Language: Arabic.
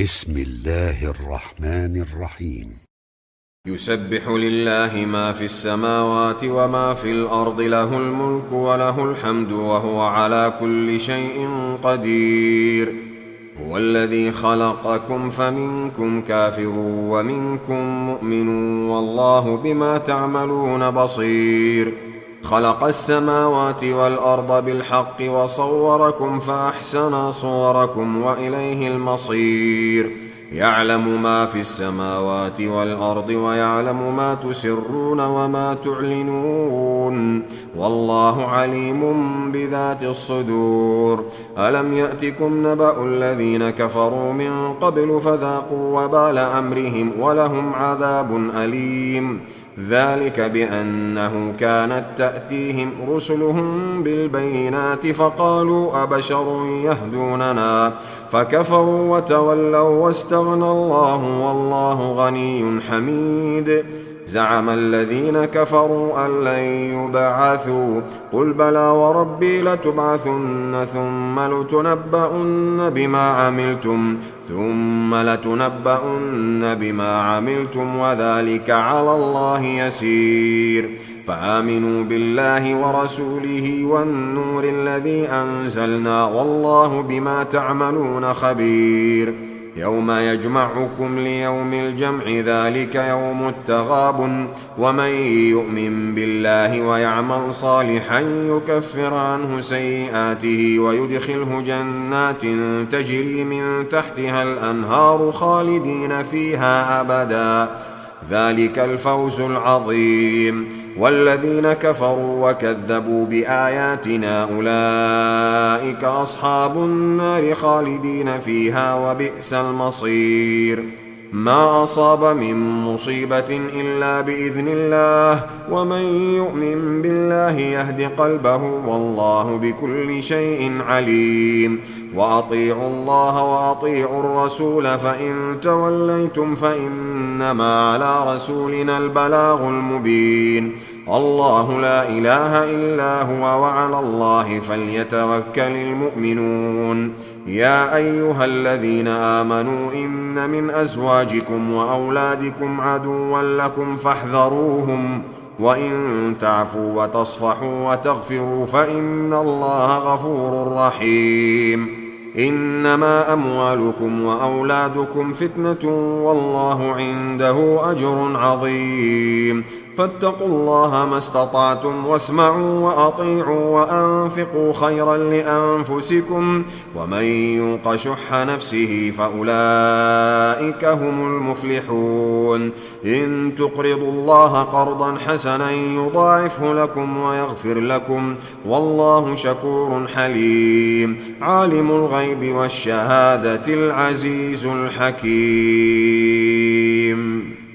بسم الله الرحمن الرحيم. يسبح لله ما في السماوات وما في الأرض، له الملك وله الحمد وهو على كل شيء قدير. هو الذي خلقكم فمنكم كافر ومنكم مؤمن والله بما تعملون بصير. خلق السماوات والأرض بالحق وصوركم فأحسن صوركم وإليه المصير. يعلم ما في السماوات والأرض ويعلم ما تسرون وما تعلنون والله عليم بذات الصدور. ألم يأتكم نبأ الذين كفروا من قبل فذاقوا وبال أمرهم ولهم عذاب أليم. ذلك بأنه كانت تأتيهم رسلهم بالبينات فقالوا أبشر يهدوننا فكفروا وتولوا واستغنى الله والله غني حميد. زعم الذين كفروا أن لن يبعثوا قل بلى وربي لتبعثن ثم لتنبؤن بما عملتم وذلك على الله يسير. فآمنوا بالله ورسوله والنور الذي أنزلنا والله بما تعملون خبير. يوم يجمعكم ليوم الجمع ذلك يوم التغابن. ومن يؤمن بالله ويعمل صالحا يكفر عنه سيئاته ويدخله جنات تجري من تحتها الأنهار خالدين فيها أبدا. ذلك الفوز العظيم. والذين كفروا وكذبوا بآياتنا أولئك أصحاب النار خالدين فيها وبئس المصير. ما أصاب من مصيبة إلا بإذن الله ومن يؤمن بالله يهد قلبه والله بكل شيء عليم. وأطيعوا الله وأطيعوا الرسول فإن توليتم فإنما على رسولنا البلاغ المبين. الله لا إله إلا هو وعلى الله فليتوكل المؤمنون. يا أيها الذين آمنوا إن من أزواجكم وأولادكم عدوا لكم فاحذروهم وإن تعفوا وتصفحوا وتغفروا فإن الله غفور رحيم. إنما أموالكم وأولادكم فتنة والله عنده أجر عظيم. فاتقوا الله ما استطعتم واسمعوا وأطيعوا وأنفقوا خيرا لأنفسكم ومن يوق شح نفسه فأولئك هم المفلحون. إن تقرضوا الله قرضا حسنا يضاعفه لكم ويغفر لكم والله شكور حليم. عالم الغيب والشهادة العزيز الحكيم.